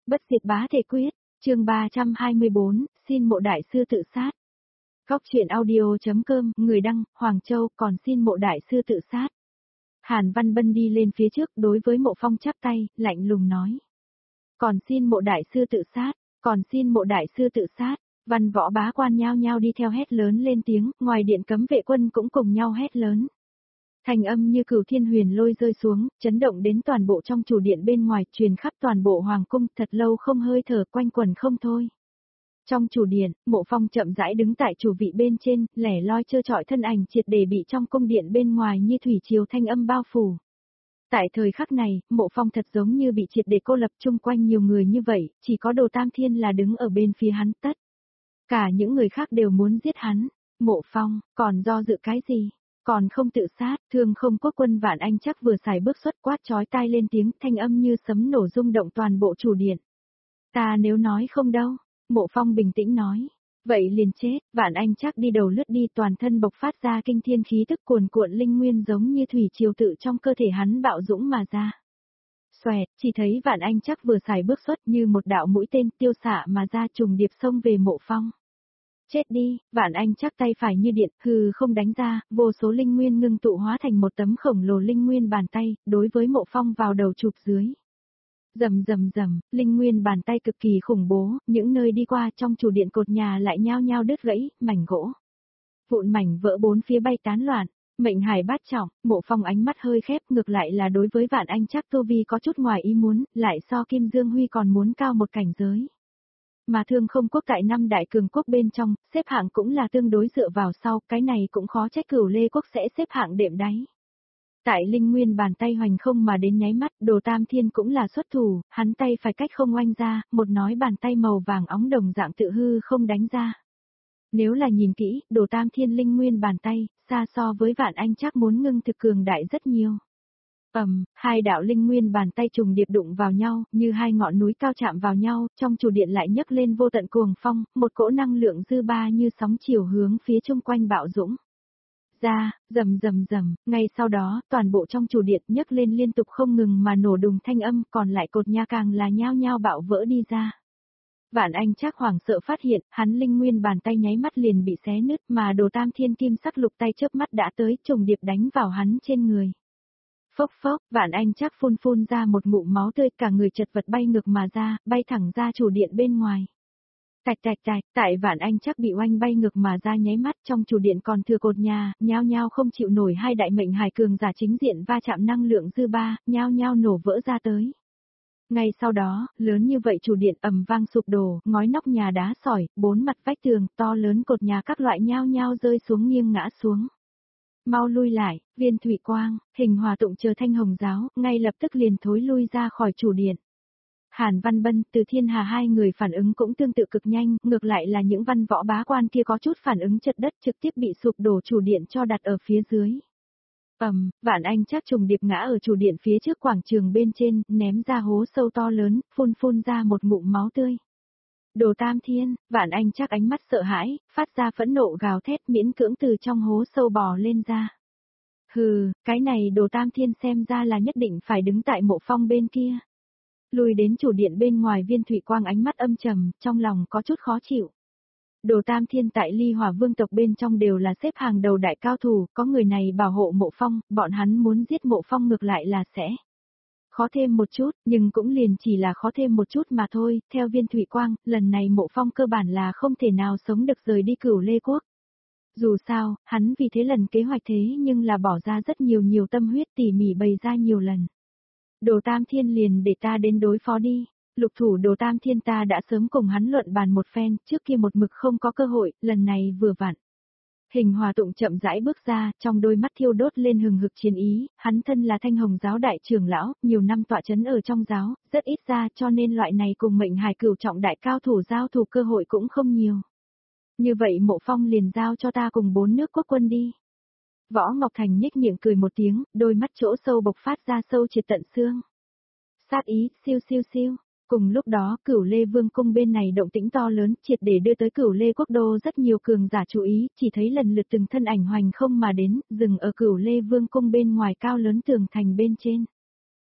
Bất diệt bá thể quyết, chương 324, xin mộ đại sư tự sát. Góc truyện audio.com, người đăng, Hoàng Châu, còn xin mộ đại sư tự sát. Hàn Văn Bân đi lên phía trước đối với Mộ Phong chắp tay, lạnh lùng nói. Còn xin mộ đại sư tự sát, còn xin mộ đại sư tự sát. Văn võ bá quan nhao nhao đi theo hét lớn lên tiếng, ngoài điện cấm vệ quân cũng cùng nhau hét lớn. Thành âm như cửu thiên huyền lôi rơi xuống, chấn động đến toàn bộ trong chủ điện bên ngoài, truyền khắp toàn bộ hoàng cung, thật lâu không hơi thở quanh quẩn không thôi. Trong chủ điện, Mộ Phong chậm rãi đứng tại chủ vị bên trên, lẻ loi trơ trọi thân ảnh triệt để bị trong cung điện bên ngoài như thủy triều thanh âm bao phủ. Tại thời khắc này, Mộ Phong thật giống như bị triệt để cô lập chung quanh nhiều người như vậy, chỉ có Đồ Tam Thiên là đứng ở bên phía hắn tất. Cả những người khác đều muốn giết hắn. Mộ Phong, còn do dự cái gì? Còn không tự sát, Thương Không Quốc quân Vạn Anh chắc vừa xài bước xuất quát chói tai lên tiếng, thanh âm như sấm nổ rung động toàn bộ chủ điện. Ta nếu nói không đâu, Mộ Phong bình tĩnh nói. Vậy liền chết, Vạn Anh chắc đi đầu lướt đi, toàn thân bộc phát ra kinh thiên khí tức cuồn cuộn linh nguyên giống như thủy triều tự trong cơ thể hắn bạo dũng mà ra. Xoẹt, chỉ thấy Vạn Anh chắc vừa xài bước xuất như một đạo mũi tên tiêu xạ mà ra trùng điệp xông về Mộ Phong. Chết đi, Vạn Anh chắc tay phải như điện, hừ không đánh ra, vô số linh nguyên ngưng tụ hóa thành một tấm khổng lồ linh nguyên bàn tay, đối với Mộ Phong vào đầu chụp dưới. Rầm rầm rầm, linh nguyên bàn tay cực kỳ khủng bố, những nơi đi qua trong chủ điện cột nhà lại nhao nhao đứt gãy, mảnh gỗ. Vụn mảnh vỡ bốn phía bay tán loạn, mệnh hải bát trọng, Mộ Phong ánh mắt hơi khép, ngược lại là đối với Vạn Anh chắc tu vi có chút ngoài ý muốn, lại so Kim Dương Huy còn muốn cao một cảnh giới. Mà Thương Không Quốc tại năm đại cường quốc bên trong, xếp hạng cũng là tương đối dựa vào sau, cái này cũng khó trách Cửu Lê Quốc sẽ xếp hạng đệm đáy. Tại linh nguyên bàn tay hoành không mà đến nháy mắt, Đồ Tam Thiên cũng là xuất thủ, hắn tay phải cách không oanh ra, một nói bàn tay màu vàng óng đồng dạng tự hư không đánh ra. Nếu là nhìn kỹ, Đồ Tam Thiên linh nguyên bàn tay, xa so với Vạn Anh chắc muốn ngưng thực cường đại rất nhiều. Hai đạo linh nguyên bàn tay trùng điệp đụng vào nhau, như hai ngọn núi cao chạm vào nhau, trong chủ điện lại nhấc lên vô tận cuồng phong, một cỗ năng lượng dư ba như sóng chiều hướng phía chung quanh bạo dũng. Ra, rầm rầm rầm, ngay sau đó, toàn bộ trong chủ điện nhấc lên liên tục không ngừng mà nổ đùng thanh âm, còn lại cột nhà càng là nhao nhao bạo vỡ đi ra. Vạn Anh chắc hoảng sợ phát hiện, hắn linh nguyên bàn tay nháy mắt liền bị xé nứt, mà Đồ Tam Thiên kim sắc lục tay chớp mắt đã tới, trùng điệp đánh vào hắn trên người. Phốc phốc, Vạn Anh chắc phun ra một ngụm máu tươi, cả người chật vật bay ngược mà ra, bay thẳng ra chủ điện bên ngoài. Tạch, tại Vạn Anh chắc bị oanh bay ngược mà ra nháy mắt, trong chủ điện còn thừa cột nhà, nhao nhao không chịu nổi hai đại mệnh hải cường giả chính diện va chạm năng lượng dư ba, nhao nhao nổ vỡ ra tới. Ngay sau đó, lớn như vậy chủ điện ầm vang sụp đổ, ngói nóc nhà đá sỏi, bốn mặt vách tường, to lớn cột nhà các loại nhao nhao rơi xuống nghiêng ngã xuống. Mau lui lại, Viên Thủy Quang, Hình Hòa Tụng chờ Thanh Hồng Giáo, ngay lập tức liền thối lui ra khỏi chủ điện. Hàn Văn Bân, Từ Thiên Hà hai người phản ứng cũng tương tự cực nhanh, ngược lại là những văn võ bá quan kia có chút phản ứng chật đất trực tiếp bị sụp đổ chủ điện cho đặt ở phía dưới. Vạn Anh chắc trùng điệp ngã ở chủ điện phía trước quảng trường bên trên, ném ra hố sâu to lớn, phun ra một ngụm máu tươi. Đồ Tam Thiên, Vạn Anh chắc ánh mắt sợ hãi, phát ra phẫn nộ gào thét miễn cưỡng từ trong hố sâu bò lên ra. Hừ, cái này Đồ Tam Thiên xem ra là nhất định phải đứng tại Mộ Phong bên kia. Lùi đến chủ điện bên ngoài, Viên Thủy Quang ánh mắt âm trầm, trong lòng có chút khó chịu. Đồ Tam Thiên tại Ly Hỏa Vương tộc bên trong đều là xếp hàng đầu đại cao thủ, có người này bảo hộ Mộ Phong, bọn hắn muốn giết Mộ Phong ngược lại là sẽ khó thêm một chút, nhưng cũng liền chỉ là khó thêm một chút mà thôi, theo Viên Thủy Quang, lần này Mộ Phong cơ bản là không thể nào sống được rời đi Cửu Lê Quốc. Dù sao, hắn vì thế lần kế hoạch thế nhưng là bỏ ra rất nhiều tâm huyết tỉ mỉ bày ra nhiều lần. Đồ Tam Thiên liền để ta đến đối phó đi. Lục thủ Đồ Tam Thiên ta đã sớm cùng hắn luận bàn một phen, trước kia một mực không có cơ hội, lần này vừa vặn. Hình Hòa Tụng chậm rãi bước ra, trong đôi mắt thiêu đốt lên hừng hực chiến ý, hắn thân là Thanh Hồng Giáo đại trưởng lão, nhiều năm tọa chấn ở trong giáo, rất ít ra cho nên loại này cùng mệnh hải cửu trọng đại cao thủ giao thủ cơ hội cũng không nhiều. Như vậy Mộ Phong liền giao cho ta cùng 4 nước quốc quân đi. Võ Ngọc Thành nhếch miệng cười một tiếng, đôi mắt chỗ sâu bộc phát ra sâu triệt tận xương. Sát ý, siêu. Cùng lúc đó, Cửu Lê Vương cung bên này động tĩnh to lớn, triệt để đưa tới Cửu Lê Quốc đô rất nhiều cường giả chú ý, chỉ thấy lần lượt từng thân ảnh hoành không mà đến, dừng ở Cửu Lê Vương cung bên ngoài cao lớn tường thành bên trên.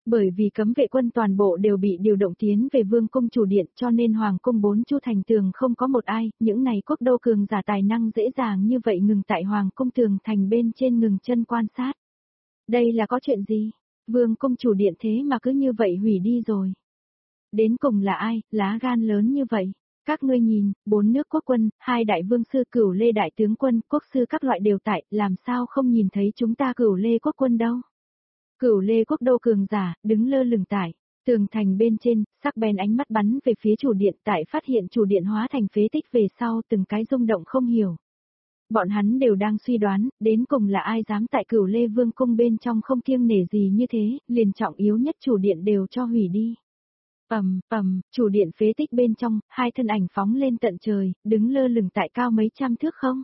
Bởi vì cấm vệ quân toàn bộ đều bị điều động tiến về vương cung chủ điện cho nên hoàng cung 4 chu thành tường không có một ai, những này quốc đô cường giả tài năng dễ dàng như vậy ngừng tại hoàng cung tường thành bên trên ngừng chân quan sát. Đây là có chuyện gì? Vương cung chủ điện thế mà cứ như vậy hủy đi rồi. Đến cùng là ai, lá gan lớn như vậy? Các ngươi nhìn, 4 nước quốc quân, 2 đại vương sư Cửu Lê đại tướng quân, quốc sư các loại đều tại, làm sao không nhìn thấy chúng ta Cửu Lê quốc quân đâu? Cửu Lê quốc đô cường giả, đứng lơ lửng tại tường thành bên trên, sắc bén ánh mắt bắn về phía chủ điện, tại phát hiện chủ điện hóa thành phế tích về sau, từng cái rung động không hiểu. Bọn hắn đều đang suy đoán, đến cùng là ai dám tại Cửu Lê vương cung bên trong không kiêng nể gì như thế, liền trọng yếu nhất chủ điện đều cho hủy đi. Chủ điện phế tích bên trong, 2 thân ảnh phóng lên tận trời, đứng lơ lửng tại cao mấy trăm thước không?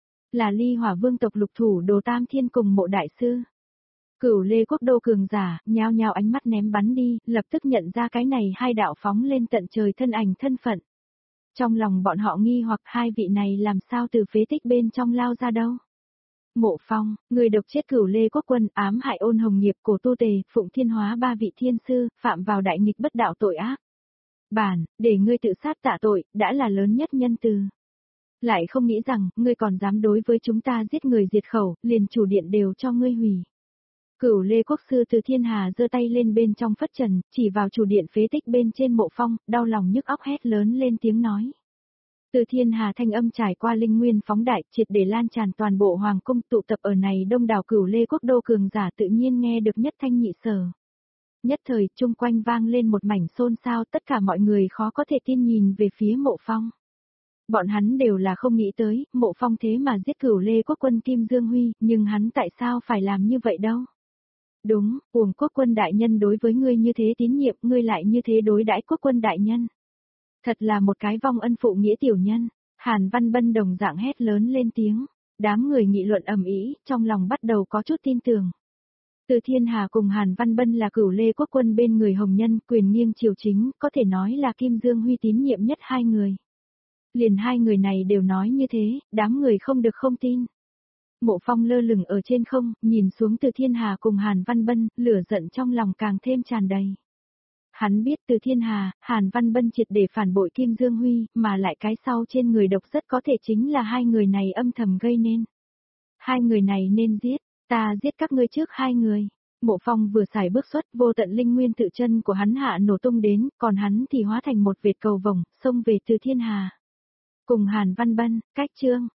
Là Ly Hỏa vương tộc lục thủ Đồ Tam Thiên cùng Mộ đại sư. Cửu Lê quốc đô cường giả, nhao nhao ánh mắt ném bắn đi, lập tức nhận ra cái này 2 đạo phóng lên tận trời thân ảnh thân phận. Trong lòng bọn họ nghi hoặc 2 vị này làm sao từ phế tích bên trong lao ra đâu. Mộ Phong, người độc chết Cửu Lê quốc quân, ám hại Ôn Hồng Nghiệp, Cổ Tu Tề, Phụng Thiên Hóa 3 vị thiên sư, phạm vào đại nghịch bất đạo tội ác. Bản, để ngươi tự sát tạ tội, đã là lớn nhất nhân từ. Lại không nghĩ rằng, ngươi còn dám đối với chúng ta giết người diệt khẩu, liền chủ điện đều cho ngươi hủy. Cửu Lê quốc sư Từ Thiên Hà giơ tay lên bên trong phất trần, chỉ vào chủ điện phế tích bên trên Mộ Phong, đau lòng nhức óc hét lớn lên tiếng nói. Từ Thiên Hà thanh âm trải qua linh nguyên phóng đại, triệt để lan tràn toàn bộ hoàng cung, tụ tập ở này đông đảo Cửu Lê quốc đô cường giả tự nhiên nghe được nhất thanh nhị sở. Nhất thời, chung quanh vang lên một mảnh xôn xao, tất cả mọi người khó có thể tin nhìn về phía Mộ Phong. Bọn hắn đều là không nghĩ tới, Mộ Phong thế mà giết Cửu Lê quốc quân Kim Dương Huy, nhưng hắn tại sao phải làm như vậy đâu? Đúng, Uổng quốc quân đại nhân đối với ngươi như thế tín nhiệm, ngươi lại như thế đối đãi quốc quân đại nhân. Thật là một cái vong ân phụ nghĩa tiểu nhân. Hàn Văn Bân đồng dạng hét lớn lên tiếng. Đám người nghị luận ầm ĩ, trong lòng bắt đầu có chút tin tưởng. Từ Thiên Hà cùng Hàn Văn Bân là Cửu Lê quốc quân bên người hồng nhân, quyền nghiêng triều chính, có thể nói là Kim Dương Huy tín nhiệm nhất 2 người. Liền 2 người này đều nói như thế, đám người không được không tin. Mộ Phong lơ lửng ở trên không, nhìn xuống Từ Thiên Hà cùng Hàn Văn Bân, lửa giận trong lòng càng thêm tràn đầy. Hắn biết Từ Thiên Hà, Hàn Văn Bân triệt để phản bội Kim Dương Huy, mà lại cái sau trên người độc rất có thể chính là 2 người này âm thầm gây nên. 2 người này nên giết, ta giết các ngươi trước 2 người. Mộ Phong vừa xài bước xuất, vô tận linh nguyên tự chân của hắn hạ nổ tung đến, còn hắn thì hóa thành một vệt cầu vồng, xông về Từ Thiên Hà. Cùng Hàn Văn Bân, cách chương.